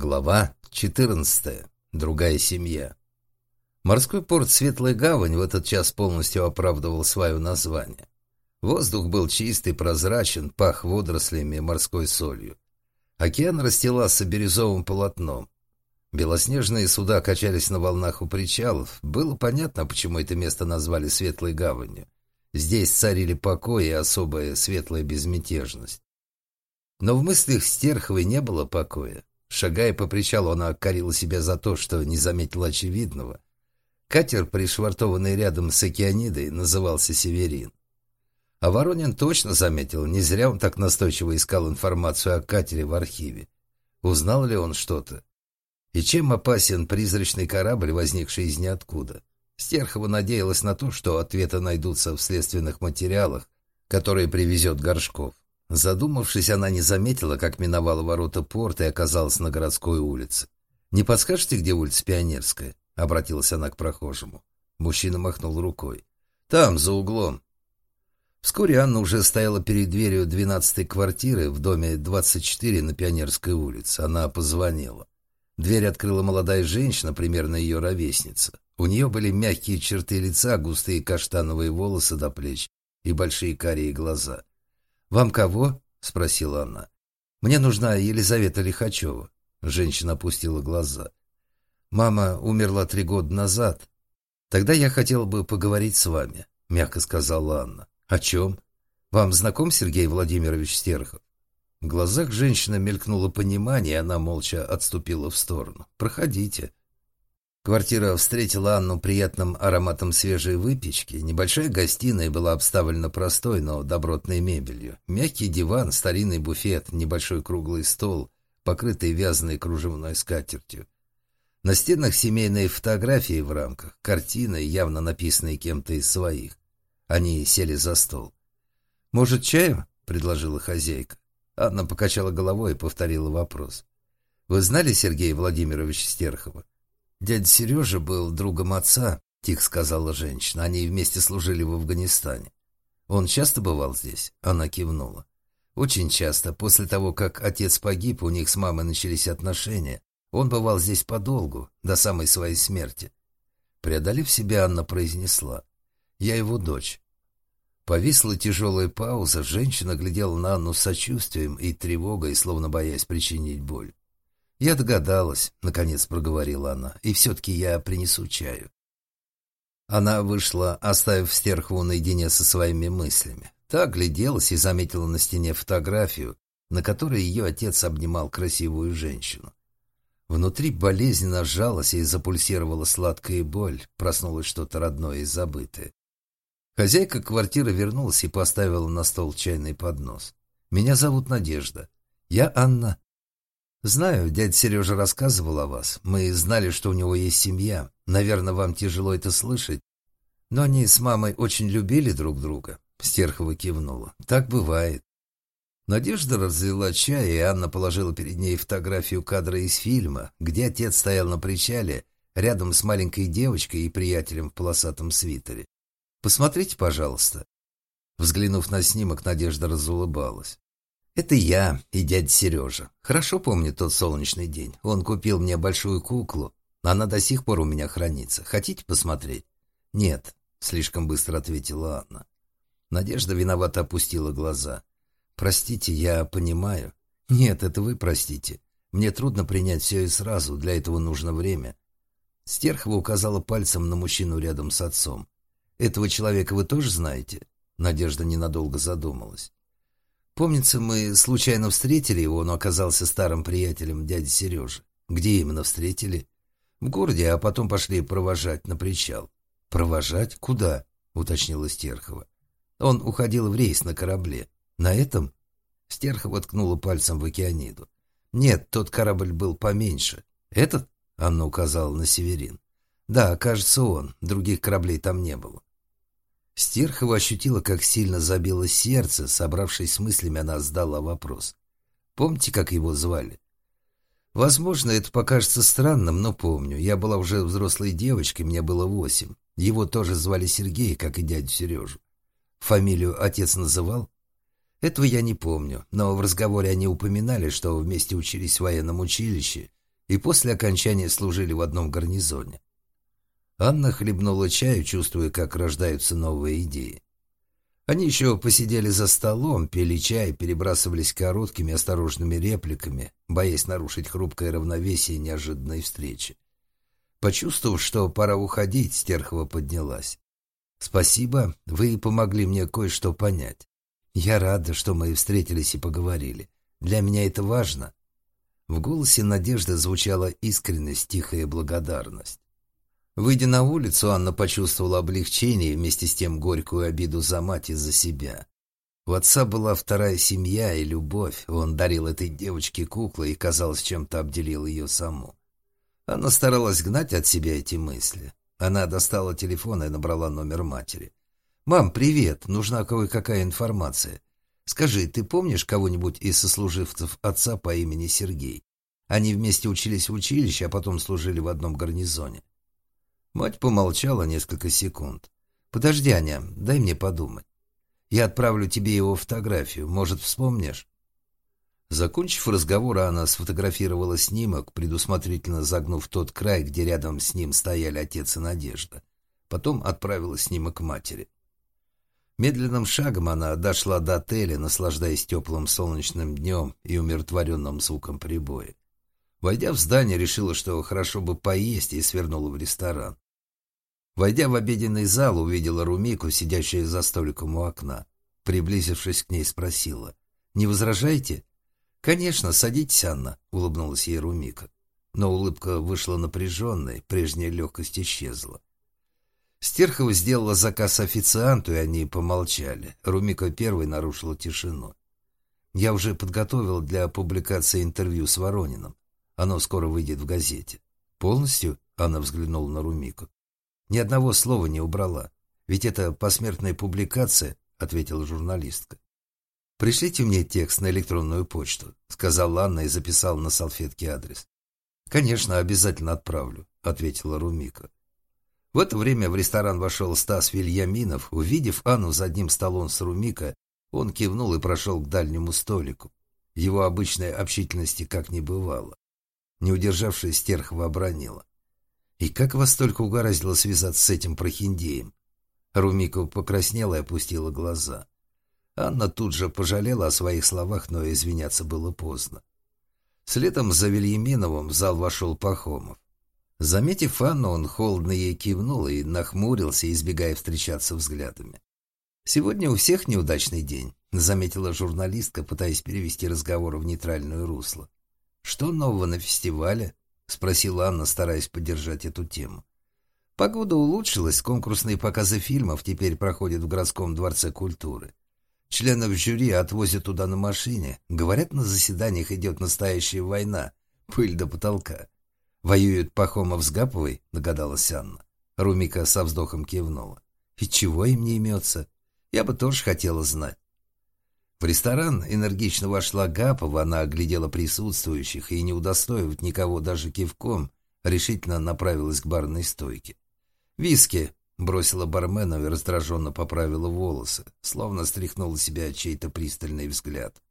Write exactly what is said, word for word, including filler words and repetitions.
Глава четырнадцатая. Другая семья. Морской порт Светлая Гавань в этот час полностью оправдывал свое название. Воздух был чистый, прозрачен, пах водорослями и морской солью. Океан расстилался бирюзовым полотном. Белоснежные суда качались на волнах у причалов. Было понятно, почему это место назвали Светлой Гаванью. Здесь царили покой и особая светлая безмятежность. Но в мыслях Стерховой не было покоя. Шагая по причалу, она корила себя за то, что не заметила очевидного. Катер, пришвартованный рядом с Океанидой, назывался «Северин». А Воронин точно заметил, не зря он так настойчиво искал информацию о катере в архиве. Узнал ли он что-то? И чем опасен призрачный корабль, возникший из ниоткуда? Стерхова надеялась на то, что ответы найдутся в следственных материалах, которые привезет Горшков. Задумавшись, она не заметила, как миновала ворота порта и оказалась на городской улице. «Не подскажете, где улица Пионерская?» — обратилась она к прохожему. Мужчина махнул рукой. «Там, за углом». Вскоре Анна уже стояла перед дверью двенадцатой квартиры в доме двадцать четыре на Пионерской улице. Она позвонила. Дверь открыла молодая женщина, примерно ее ровесница. У нее были мягкие черты лица, густые каштановые волосы до плеч и большие карие глаза. «Вам кого?» — спросила она. «Мне нужна Елизавета Лихачева». Женщина опустила глаза. «Мама умерла три года назад. Тогда я хотела бы поговорить с вами», — мягко сказала Анна. «О чем? Вам знаком Сергей Владимирович Стерхов?» В глазах женщины мелькнуло понимание, и она молча отступила в сторону. «Проходите». Квартира встретила Анну приятным ароматом свежей выпечки. Небольшая гостиная была обставлена простой, но добротной мебелью. Мягкий диван, старинный буфет, небольшой круглый стол, покрытый вязаной кружевной скатертью. На стенах семейные фотографии в рамках, картины, явно написанные кем-то из своих. Они сели за стол. «Может, чаю?» — предложила хозяйка. Анна покачала головой и повторила вопрос. «Вы знали Сергея Владимировича Стерхова?» «Дядя Сережа был другом отца», — тихо сказала женщина. «Они вместе служили в Афганистане». «Он часто бывал здесь?» — она кивнула. «Очень часто. После того, как отец погиб, у них с мамой начались отношения. Он бывал здесь подолгу, до самой своей смерти». Преодолев себя, Анна произнесла: «Я его дочь». Повисла тяжелая пауза. Женщина глядела на Анну с сочувствием и тревогой, словно боясь причинить боль. «Я догадалась», — наконец проговорила она, — «и все-таки я принесу чаю». Она вышла, оставив Стерхову наедине со своими мыслями. Та огляделась и заметила на стене фотографию, на которой ее отец обнимал красивую женщину. Внутри болезненно сжалась и запульсировала сладкая боль, проснулось что-то родное и забытое. Хозяйка квартиры вернулась и поставила на стол чайный поднос. «Меня зовут Надежда. Я Анна». «Знаю, дядя Сережа рассказывал о вас. Мы знали, что у него есть семья. Наверное, вам тяжело это слышать. Но они с мамой очень любили друг друга». Стерхова кивнула. «Так бывает». Надежда разлила чай, и Анна положила перед ней фотографию кадра из фильма, где отец стоял на причале рядом с маленькой девочкой и приятелем в полосатом свитере. «Посмотрите, пожалуйста». Взглянув на снимок, Надежда разулыбалась. «Это я и дядя Сережа. Хорошо помню тот солнечный день. Он купил мне большую куклу. Она до сих пор у меня хранится. Хотите посмотреть?» «Нет», — слишком быстро ответила Анна. Надежда виновато опустила глаза. «Простите, я понимаю». «Нет, это вы простите. Мне трудно принять все и сразу. Для этого нужно время». Стерхова указала пальцем на мужчину рядом с отцом. «Этого человека вы тоже знаете?» Надежда ненадолго задумалась. «Помнится, мы случайно встретили его, он оказался старым приятелем дяди Сережи». «Где именно встретили?» «В городе, а потом пошли провожать на причал». «Провожать? Куда?» — уточнила Стерхова. «Он уходил в рейс на корабле». «На этом?» Стерхова ткнула пальцем в Океаниду. «Нет, тот корабль был поменьше». «Этот?» — Анна указала на Северин. «Да, кажется, он. Других кораблей там не было». Стерхова ощутила, как сильно забилось сердце. Собравшись с мыслями, она задала вопрос. «Помните, как его звали?» «Возможно, это покажется странным, но помню. Я была уже взрослой девочкой, мне было восемь. Его тоже звали Сергей, как и дядю Сережу. Фамилию отец называл?» «Этого я не помню, но в разговоре они упоминали, что вместе учились в военном училище и после окончания служили в одном гарнизоне. Анна хлебнула чаю, чувствуя, как рождаются новые идеи. Они еще посидели за столом, пили чай, перебрасывались короткими осторожными репликами, боясь нарушить хрупкое равновесие неожиданной встречи. Почувствовав, что пора уходить, Стерхова поднялась. «Спасибо, вы помогли мне кое-что понять. Я рада, что мы встретились и поговорили. Для меня это важно». В голосе Надежды звучала искренность, тихая благодарность. Выйдя на улицу, Анна почувствовала облегчение и вместе с тем горькую обиду за мать и за себя. У отца была вторая семья и любовь. Он дарил этой девочке куклы и, казалось, чем-то обделил ее саму. Анна старалась гнать от себя эти мысли. Она достала телефон и набрала номер матери. «Мам, привет, нужна кое-какая информация. Скажи, ты помнишь кого-нибудь из сослуживцев отца по имени Сергей? Они вместе учились в училище, а потом служили в одном гарнизоне». Мать помолчала несколько секунд. «Подожди, Аня, дай мне подумать. Я отправлю тебе его фотографию, может, вспомнишь?» Закончив разговор, она сфотографировала снимок, предусмотрительно загнув тот край, где рядом с ним стояли отец и Надежда. Потом отправила снимок матери. Медленным шагом она дошла до отеля, наслаждаясь теплым солнечным днем и умиротворенным звуком прибоя. Войдя в здание, решила, что хорошо бы поесть, и свернула в ресторан. Войдя в обеденный зал, увидела Румику, сидящую за столиком у окна. Приблизившись к ней, спросила: «Не возражаете?» «Конечно, садитесь, Анна», — улыбнулась ей Румика. Но улыбка вышла напряженной, прежняя легкость исчезла. Стерхова сделала заказ официанту, и они помолчали. Румика первой нарушила тишину. «Я уже подготовил для публикации интервью с Ворониным. Оно скоро выйдет в газете». «Полностью?» — она взглянула на Румику. «Ни одного слова не убрала. Ведь это посмертная публикация», — ответила журналистка. «Пришлите мне текст на электронную почту», — сказала Анна и записала на салфетке адрес. «Конечно, обязательно отправлю», — ответила Румика. В это время в ресторан вошел Стас Вильяминов. Увидев Анну за одним столом с Румика, он кивнул и прошел к дальнему столику. Его обычной общительности как не бывало. Не удержавшись, Стерхова обронила: «И как вас только угораздило связаться с этим прохиндеем?» Румика покраснела и опустила глаза. Анна тут же пожалела о своих словах, но извиняться было поздно. Следом за Вильяминовым в зал вошел Пахомов. Заметив Анну, он холодно ей кивнул и нахмурился, избегая встречаться взглядами. «Сегодня у всех неудачный день», — заметила журналистка, пытаясь перевести разговор в нейтральное русло. «Что нового на фестивале?» — спросила Анна, стараясь поддержать эту тему. «Погода улучшилась, конкурсные показы фильмов теперь проходят в городском дворце культуры. Членов жюри отвозят туда на машине. Говорят, на заседаниях идет настоящая война, пыль до потолка. Воюют Пахомов с Гаповой», — догадалась Анна. Румика со вздохом кивнула. «И чего им не имется? Я бы тоже хотела знать». В ресторан энергично вошла Гапова, она оглядела присутствующих и, не удостоив никого даже кивком, решительно направилась к барной стойке. «Виски!» — бросила бармену и раздраженно поправила волосы, словно стряхнула с себя чей-то пристальный взгляд.